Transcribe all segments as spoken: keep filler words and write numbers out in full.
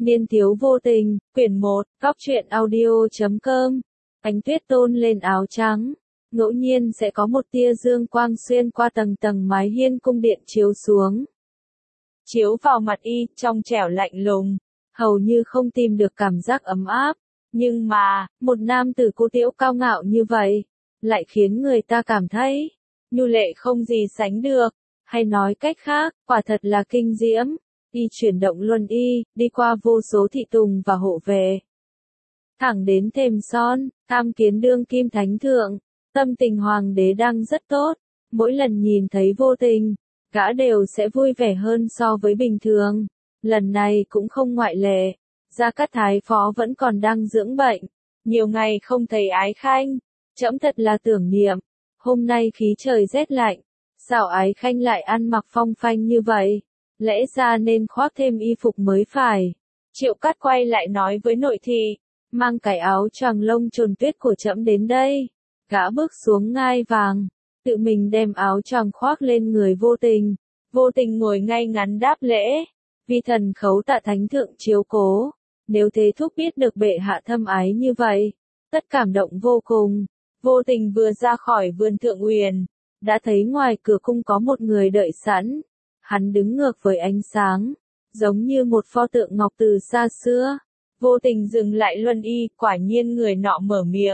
Niên thiếu vô tình, quyển một, góc truyện audio.com. Ánh tuyết tôn lên áo trắng. Ngẫu nhiên sẽ có một tia dương quang xuyên qua tầng tầng mái hiên cung điện chiếu xuống. Chiếu vào mặt y, trong trẻo lạnh lùng, hầu như không tìm được cảm giác ấm áp. Nhưng mà, một nam tử cô tiễu cao ngạo như vậy, lại khiến người ta cảm thấy, nhu lệ không gì sánh được. Hay nói cách khác, quả thật là kinh diễm. Y chuyển động luân y, đi qua vô số thị tùng và hộ vệ. Thẳng đến thềm son, tham kiến đương kim thánh thượng, tâm tình hoàng đế đang rất tốt. Mỗi lần nhìn thấy vô tình, gã đều sẽ vui vẻ hơn so với bình thường. Lần này cũng không ngoại lệ. Gia Cát Thái Phó vẫn còn đang dưỡng bệnh. Nhiều ngày không thấy Ái Khanh. Trẫm thật là tưởng niệm. Hôm nay khí trời rét lạnh. Sao Ái Khanh lại ăn mặc phong phanh như vậy? Lẽ ra nên khoác thêm y phục mới phải. Triệu Cát quay lại nói với nội thị, mang cái áo choàng lông trồn tuyết của trẫm đến đây. Gã bước xuống ngai vàng, tự mình đem áo choàng khoác lên người vô tình. Vô tình ngồi ngay ngắn đáp lễ, vi thần khấu tạ thánh thượng chiếu cố. Nếu thế thúc biết được bệ hạ thâm ái như vậy, tất cảm động vô cùng. Vô tình vừa ra khỏi vườn thượng uyển, đã thấy ngoài cửa cung có một người đợi sẵn. Hắn đứng ngược với ánh sáng, giống như một pho tượng ngọc từ xa xưa. Vô tình dừng lại luân y, quả nhiên người nọ mở miệng.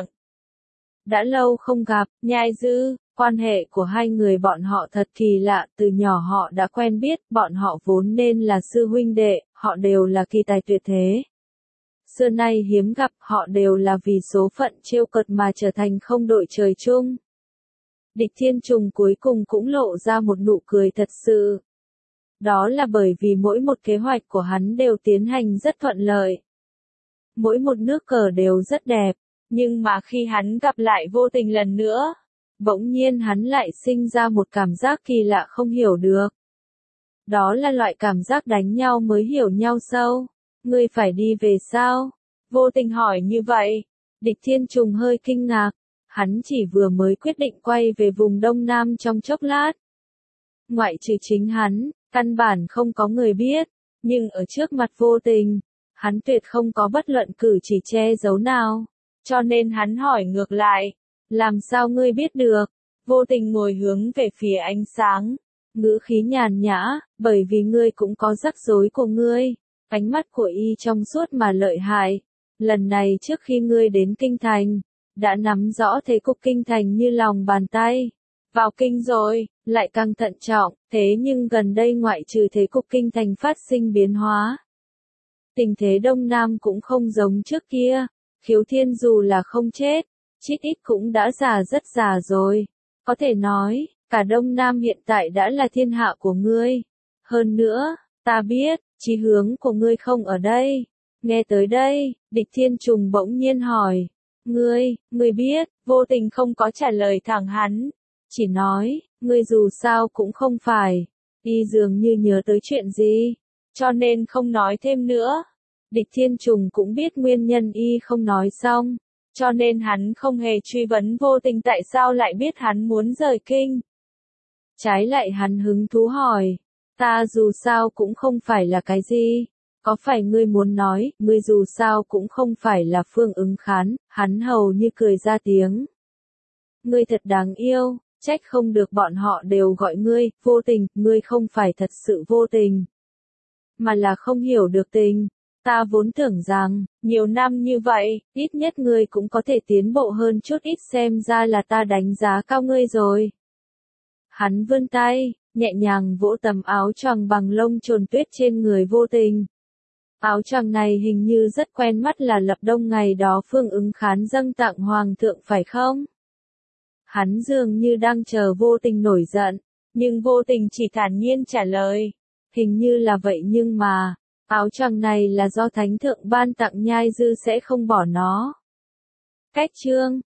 Đã lâu không gặp, Nhai Dư, quan hệ của hai người bọn họ thật kỳ lạ, từ nhỏ họ đã quen biết, bọn họ vốn nên là sư huynh đệ, họ đều là kỳ tài tuyệt thế. Xưa nay hiếm gặp, họ đều là vì số phận trêu cợt mà trở thành không đội trời chung. Địch Thiên Trùng cuối cùng cũng lộ ra một nụ cười thật sự. Đó là bởi vì mỗi một kế hoạch của hắn đều tiến hành rất thuận lợi. Mỗi một nước cờ đều rất đẹp, nhưng mà khi hắn gặp lại vô tình lần nữa, bỗng nhiên hắn lại sinh ra một cảm giác kỳ lạ không hiểu được. Đó là loại cảm giác đánh nhau mới hiểu nhau sâu. Ngươi phải đi về sao? Vô tình hỏi như vậy. Địch Thiên Trùng hơi kinh ngạc. Hắn chỉ vừa mới quyết định quay về vùng Đông Nam trong chốc lát. Ngoại trừ chính hắn, căn bản không có người biết. Nhưng ở trước mặt vô tình, hắn tuyệt không có bất luận cử chỉ che giấu nào. Cho nên hắn hỏi ngược lại. Làm sao ngươi biết được? Vô tình ngồi hướng về phía ánh sáng. Ngữ khí nhàn nhã, bởi vì ngươi cũng có rắc rối của ngươi. Ánh mắt của y trong suốt mà lợi hại. Lần này trước khi ngươi đến kinh thành, đã nắm rõ thế cục kinh thành như lòng bàn tay. Vào kinh rồi, lại càng thận trọng, thế nhưng gần đây ngoại trừ thế cục kinh thành phát sinh biến hóa. Tình thế Đông Nam cũng không giống trước kia. Khiếu Thiên dù là không chết, chít ít cũng đã già rất già rồi. Có thể nói, cả Đông Nam hiện tại đã là thiên hạ của ngươi. Hơn nữa, ta biết, chí hướng của ngươi không ở đây. Nghe tới đây, Địch Thiên Trùng bỗng nhiên hỏi. Ngươi, ngươi biết, vô tình không có trả lời thẳng hắn. Chỉ nói, ngươi dù sao cũng không phải. Y dường như nhớ tới chuyện gì, cho nên không nói thêm nữa. Địch Thiên Trùng cũng biết nguyên nhân y không nói xong, cho nên hắn không hề truy vấn vô tình tại sao lại biết hắn muốn rời kinh. Trái lại hắn hứng thú hỏi, ta dù sao cũng không phải là cái gì, có phải ngươi muốn nói, ngươi dù sao cũng không phải là Phương Ứng Khán, hắn hầu như cười ra tiếng. Ngươi thật đáng yêu, trách không được bọn họ đều gọi ngươi, vô tình, ngươi không phải thật sự vô tình, mà là không hiểu được tình. Ta vốn tưởng rằng, nhiều năm như vậy, ít nhất ngươi cũng có thể tiến bộ hơn chút ít, xem ra là ta đánh giá cao ngươi rồi. Hắn vươn tay, nhẹ nhàng vỗ tấm áo choàng bằng lông trồn tuyết trên người vô tình. Áo choàng này hình như rất quen mắt, là Lập Đông ngày đó Phương Ứng Khán dâng tặng Hoàng thượng phải không? Hắn dường như đang chờ vô tình nổi giận, nhưng vô tình chỉ thản nhiên trả lời. Hình như là vậy nhưng mà, áo choàng này là do Thánh thượng ban tặng, Nhai Dư sẽ không bỏ nó. Cách chương